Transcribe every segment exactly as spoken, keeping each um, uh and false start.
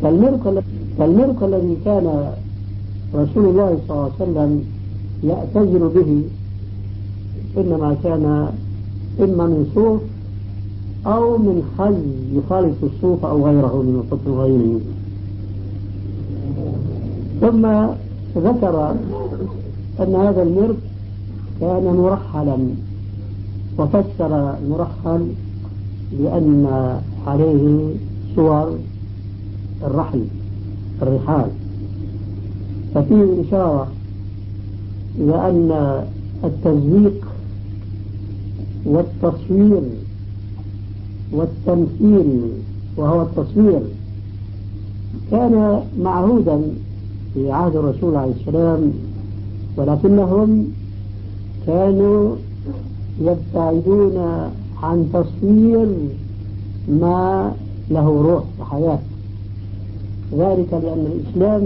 فالمرق فالمرق الذي كان رسول الله صلى الله عليه وسلم يأتزر به إنما كان إما من صوف أو من خز يخالط الصوف أو غيره من القطن غيره. ثم ذكر أن هذا المرق كان مرحلا، وفسر المرحل بأن عليه صور الرحل الرحال، ففيه إشارة إلى أن التزويق والتصوير والتمثيل وهو التصوير كان معهودا في عهد الرسول عليه السلام، ولكنهم كانوا يبتعدون عن تصوير ما له روح وحياة، ذلك لأن الإسلام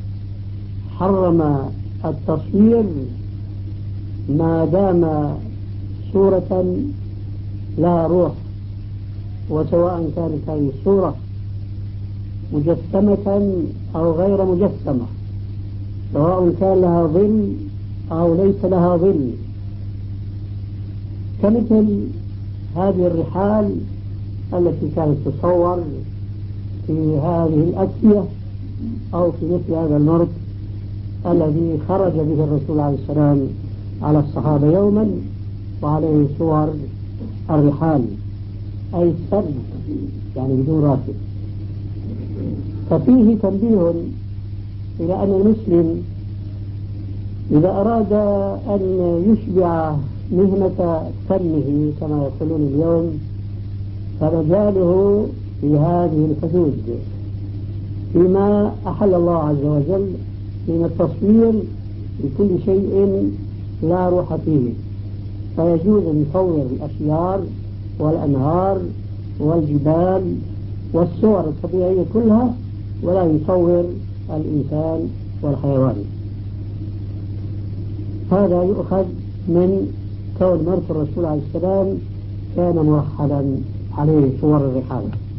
حرم التصوير ما دام صورة لها روح، وسواء كانت هذه الصورة مجسمة أو غير مجسمة، سواء كان لها ظل أو ليس لها ظل، كمثل هذه الرحال التي كانت تصور في هذه الأكية أو في مثل هذا المرق الذي خرج به الرسول عليه السلام على الصحابة يوما وعليه صور الرحال أي السرد يعني بدون راكب. ففيه تنبيه إلى أن المسلم إذا أراد أن يشبع مهنة فنه كما يقولون اليوم فمجاله في هذه الحدود فيما أحل الله عز وجل من التصوير لكل شيء لا روح فيه، فيجوز أن يصور الأشجار والأنهار والجبال والصور الطبيعية كلها، ولا يصور الإنسان والحيوان. هذا يؤخذ من كون مرق الرسول عليه السلام كان مرحلا عليه صور الرحال.